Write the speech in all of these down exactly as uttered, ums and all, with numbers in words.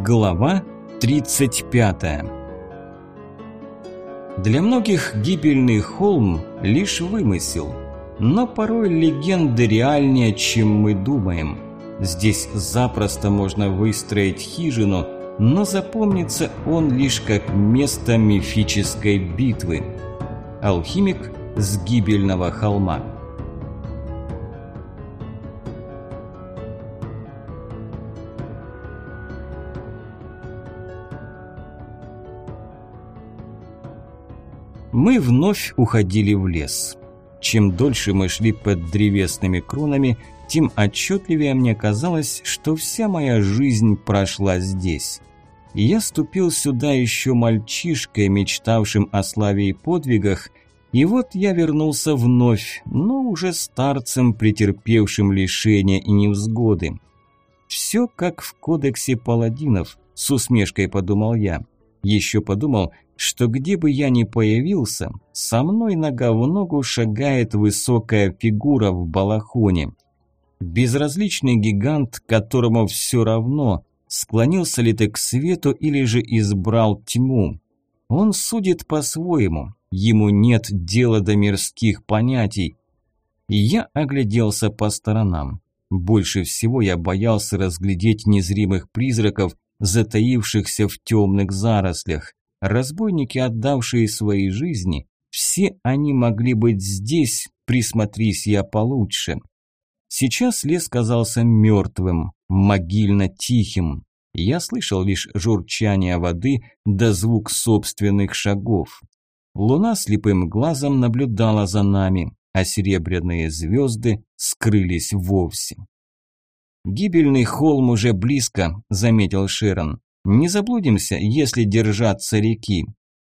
Глава тридцать пятая. Для многих гибельный холм – лишь вымысел, но порой легенда реальнее, чем мы думаем. Здесь запросто можно выстроить хижину, но запомнится он лишь как место мифической битвы. Алхимик с гибельного холма. Мы вновь уходили в лес. Чем дольше мы шли под древесными кронами, тем отчетливее мне казалось, что вся моя жизнь прошла здесь. Я ступил сюда еще мальчишкой, мечтавшим о славе и подвигах, и вот я вернулся вновь, но уже старцем, претерпевшим лишения и невзгоды. Все как в кодексе паладинов, с усмешкой подумал я. Еще подумал, что где бы я ни появился, со мной нога в ногу шагает высокая фигура в балахоне. Безразличный гигант, которому все равно, склонился ли ты к свету или же избрал тьму. Он судит по-своему, ему нет дела до мирских понятий. И я огляделся по сторонам. Больше всего я боялся разглядеть незримых призраков, затаившихся в темных зарослях. Разбойники, отдавшие свои жизни, все они могли быть здесь, присмотрись я получше. Сейчас лес казался мертвым, могильно тихим. Я слышал лишь журчание воды да звук собственных шагов. Луна слепым глазом наблюдала за нами, а серебряные звезды скрылись вовсе. «Гибельный холм уже близко», – заметил Шерон. «Не заблудимся, если держаться реки».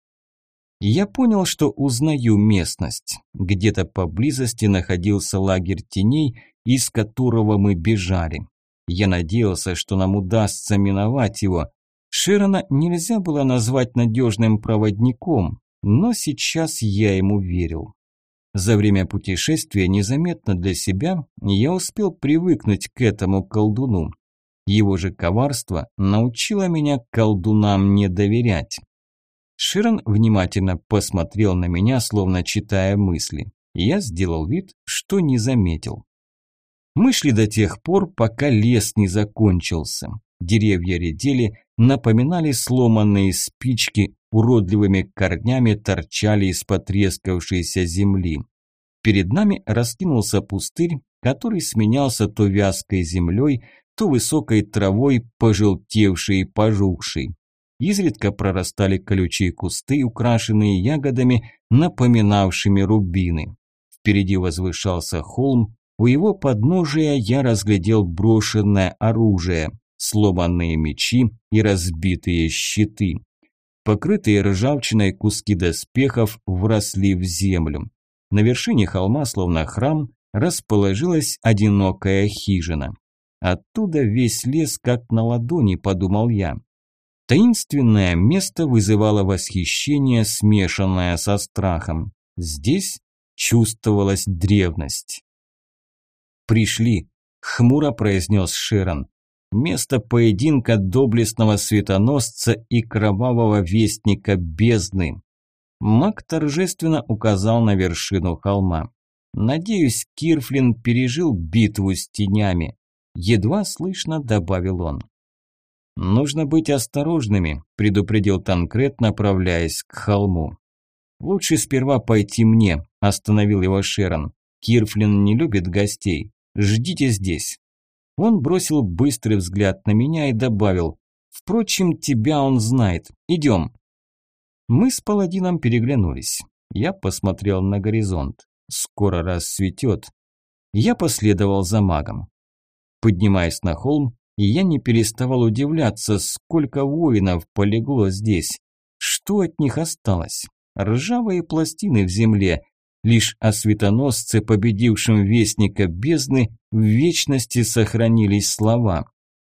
Я понял, что узнаю местность. Где-то поблизости находился лагерь теней, из которого мы бежали. Я надеялся, что нам удастся миновать его. Шерона нельзя было назвать надежным проводником, но сейчас я ему верил. За время путешествия незаметно для себя я успел привыкнуть к этому колдуну. Его же коварство научило меня колдунам не доверять. Шерон внимательно посмотрел на меня, словно читая мысли. Я сделал вид, что не заметил. Мы шли до тех пор, пока лес не закончился. Деревья редели, напоминали сломанные спички, уродливыми корнями торчали из потрескавшейся земли. Перед нами раскинулся пустырь, который сменялся то вязкой землей, то высокой травой, пожелтевшей и пожухшей. Изредка прорастали колючие кусты, украшенные ягодами, напоминавшими рубины. Впереди возвышался холм, у его подножия я разглядел брошенное оружие, сломанные мечи и разбитые щиты. Покрытые ржавчиной куски доспехов вросли в землю. На вершине холма, словно храм, расположилась одинокая хижина. Оттуда весь лес как на ладони, подумал я. Таинственное место вызывало восхищение, смешанное со страхом. Здесь чувствовалась древность. «Пришли», – хмуро произнес Шерон. «Место поединка доблестного светоносца и кровавого вестника бездны». Маг торжественно указал на вершину холма. «Надеюсь, Кирфлин пережил битву с тенями». Едва слышно добавил он. «Нужно быть осторожными», – предупредил Танкрет, направляясь к холму. «Лучше сперва пойти мне», – остановил его Шерон. «Кирфлин не любит гостей. Ждите здесь». Он бросил быстрый взгляд на меня и добавил: «Впрочем, тебя он знает. Идем». Мы с паладином переглянулись. Я посмотрел на горизонт. Скоро рассветет. Я последовал за магом. Поднимаясь на холм, я не переставал удивляться, сколько воинов полегло здесь. Что от них осталось? Ржавые пластины в земле. Лишь о светоносце, победившем вестника бездны, в вечности сохранились слова.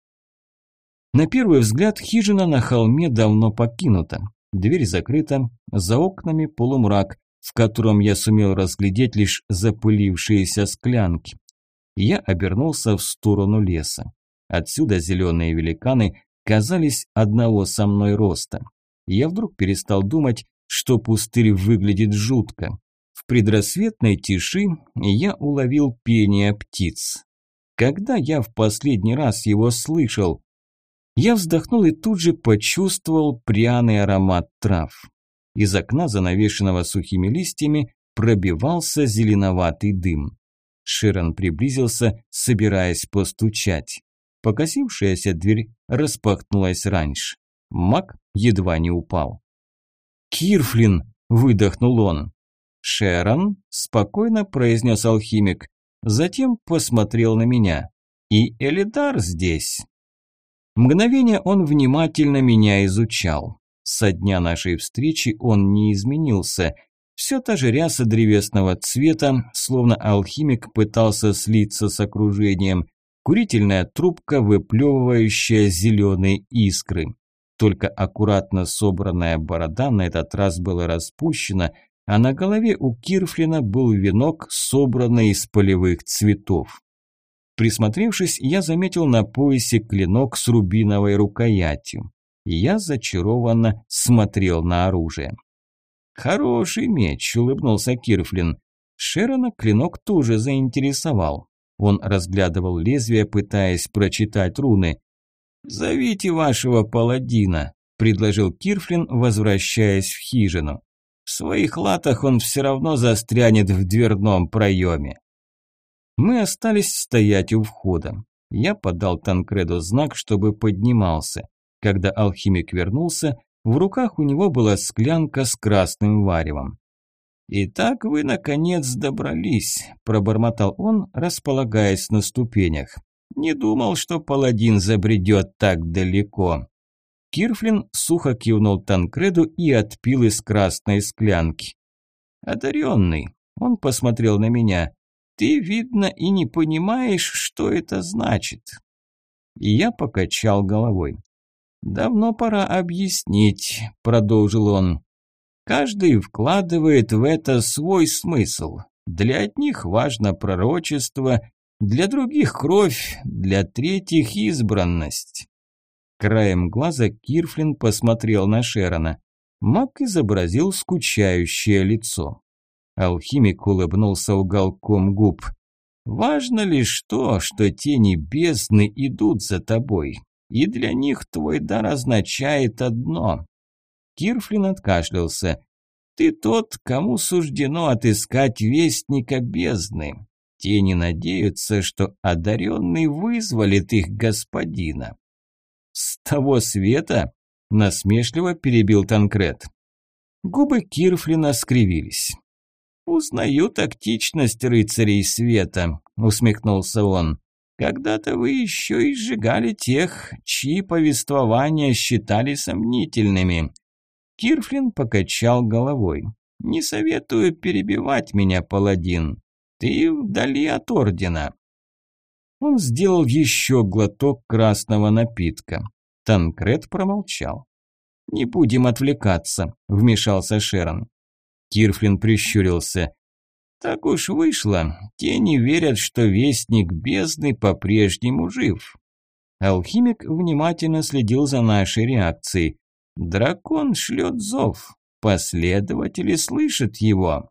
На первый взгляд хижина на холме давно покинута. Дверь закрыта, за окнами полумрак, в котором я сумел разглядеть лишь запылившиеся склянки. Я обернулся в сторону леса. Отсюда зеленые великаны казались одного со мной роста. Я вдруг перестал думать, что пустырь выглядит жутко. В предрассветной тиши я уловил пение птиц. Когда я в последний раз его слышал? Я вздохнул и тут же почувствовал пряный аромат трав. Из окна, занавешенного сухими листьями, пробивался зеленоватый дым. Шерон приблизился, собираясь постучать. Покосившаяся дверь распахнулась раньше. Маг едва не упал. «Кирфлин!» – выдохнул он. «Шерон?» – спокойно произнес алхимик. Затем посмотрел на меня. «И Элидар здесь». Мгновение он внимательно меня изучал. Со дня нашей встречи он не изменился. Все та же ряса древесного цвета, словно алхимик пытался слиться с окружением. Курительная трубка, выплевывающая зеленые искры. Только аккуратно собранная борода на этот раз была распущена, а на голове у Кирфлина был венок, собранный из полевых цветов. Присмотревшись, я заметил на поясе клинок с рубиновой рукоятью. Я зачарованно смотрел на оружие. «Хороший меч», – улыбнулся Кирфлин. Шерона клинок тоже заинтересовал. Он разглядывал лезвие, пытаясь прочитать руны. «Зовите вашего паладина», – предложил Кирфлин, возвращаясь в хижину. «В своих латах он все равно застрянет в дверном проеме». Мы остались стоять у входа. Я подал Танкреду знак, чтобы поднимался. Когда алхимик вернулся, в руках у него была склянка с красным варевом. «Итак вы, наконец, добрались», – пробормотал он, располагаясь на ступенях. «Не думал, что паладин забредет так далеко». Кирфлин сухо кивнул Танкреду и отпил из красной склянки. «Одаренный», – он посмотрел на меня, – «ты, видно, и не понимаешь, что это значит». И я покачал головой. «Давно пора объяснить», – продолжил он. «Каждый вкладывает в это свой смысл. Для одних важно пророчество, для других кровь, для третьих избранность». Краем глаза Кирфлин посмотрел на Шерона. Маг изобразил скучающее лицо. Алхимик улыбнулся уголком губ. «Важно лишь то, что тени бездны идут за тобой, и для них твой дар означает одно». Кирфлин откашлялся. «Ты тот, кому суждено отыскать вестника бездны. Тени надеются, что одаренный вызволит их господина». «С того света?» – насмешливо перебил Танкред. Губы Кирфлина скривились. «Узнаю тактичность рыцарей света», – усмехнулся он. «Когда-то вы еще и сжигали тех, чьи повествования считали сомнительными». Кирфлин покачал головой. «Не советую перебивать меня, паладин. Ты вдали от ордена». Он сделал еще глоток красного напитка. Танкред промолчал. «Не будем отвлекаться», – вмешался Шерон. Кирфлин прищурился. «Так уж вышло. Тени верят, что вестник бездны по-прежнему жив». Алхимик внимательно следил за нашей реакцией. «Дракон шлет зов. Последователи слышат его».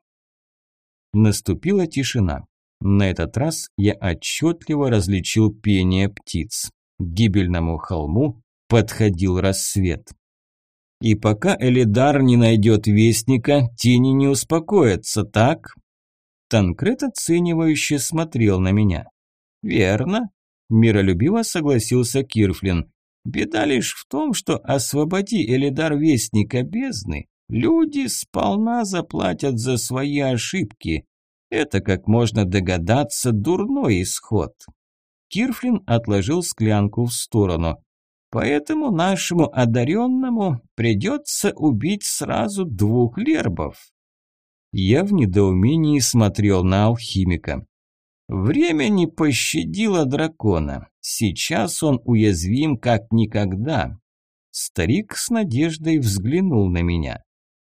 Наступила тишина. На этот раз я отчетливо различил пение птиц. К гибельному холму подходил рассвет. «И пока Элидар не найдет вестника, тени не успокоятся, так?» Танкред оценивающе смотрел на меня. «Верно», – миролюбиво согласился Кирфлин. «Беда лишь в том, что освободи Элидар вестника бездны, люди сполна заплатят за свои ошибки. Это, как можно догадаться, дурной исход». Кирфлин отложил склянку в сторону. «Поэтому нашему одаренному придется убить сразу двух лербов». Я в недоумении смотрел на алхимика. Время не пощадило дракона. Сейчас он уязвим как никогда. Старик с надеждой взглянул на меня.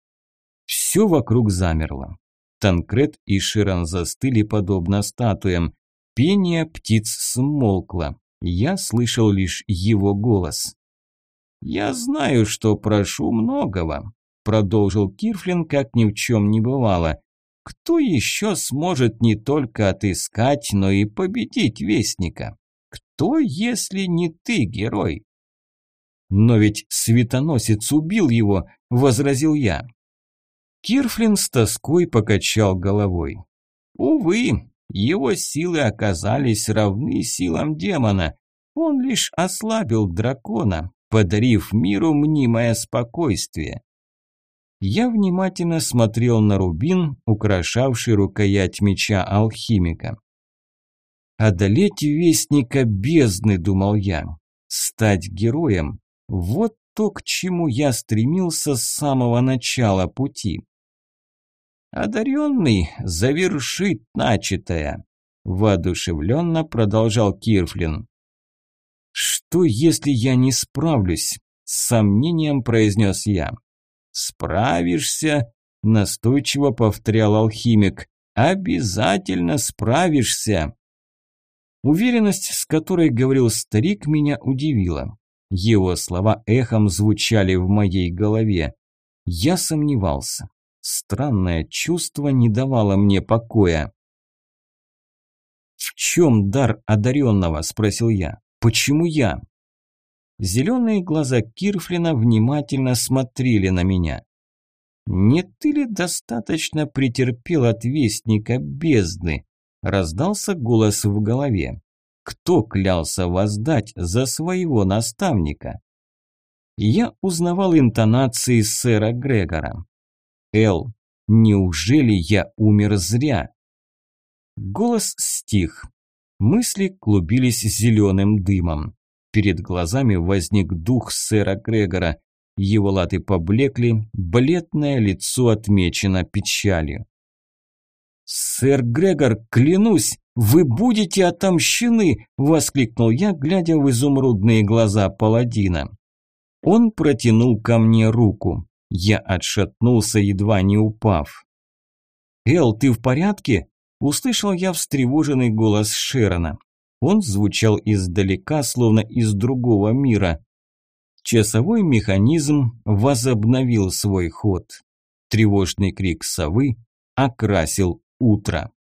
Все вокруг замерло. Танкред и Шерон застыли подобно статуям. Пение птиц смолкло. Я слышал лишь его голос. «Я знаю, что прошу многого», – продолжил Кирфлин, как ни в чем не бывало. «Кто еще сможет не только отыскать, но и победить Вестника? Кто, если не ты, герой?» «Но ведь Светоносец убил его», – возразил я. Кирфлин с тоской покачал головой. «Увы, его силы оказались равны силам демона. Он лишь ослабил дракона, подарив миру мнимое спокойствие». Я внимательно смотрел на рубин, украшавший рукоять меча алхимика. «Одолеть Вестника бездны», – думал я, – «стать героем – вот то, к чему я стремился с самого начала пути». «Одаренный завершит начатое», – воодушевленно продолжал Кирфлин. «Что, если я не справлюсь?» – с сомнением произнес я. «Справишься», – настойчиво повторял алхимик. «Обязательно справишься». Уверенность, с которой говорил старик, меня удивила. Его слова эхом звучали в моей голове. Я сомневался. Странное чувство не давало мне покоя. «В чем дар одаренного?» – спросил я. «Почему я?» Зеленые глаза Кирфлина внимательно смотрели на меня. «Не ты ли достаточно претерпел от Вестника бездны?» – раздался голос в голове. «Кто клялся воздать за своего наставника?» Я узнавал интонации сэра Грегора. «Эл, неужели я умер зря?» Голос стих. Мысли клубились зеленым дымом. Перед глазами возник дух сэра Грегора. Его латы поблекли, бледное лицо отмечено печалью. «Сэр Грегор, клянусь, вы будете отомщены!» – воскликнул я, глядя в изумрудные глаза паладина. Он протянул ко мне руку. Я отшатнулся, едва не упав. «Эл, ты в порядке?» – услышал я встревоженный голос Шерона. Он звучал издалека, словно из другого мира. Часовой механизм возобновил свой ход. Тревожный крик совы окрасил утро.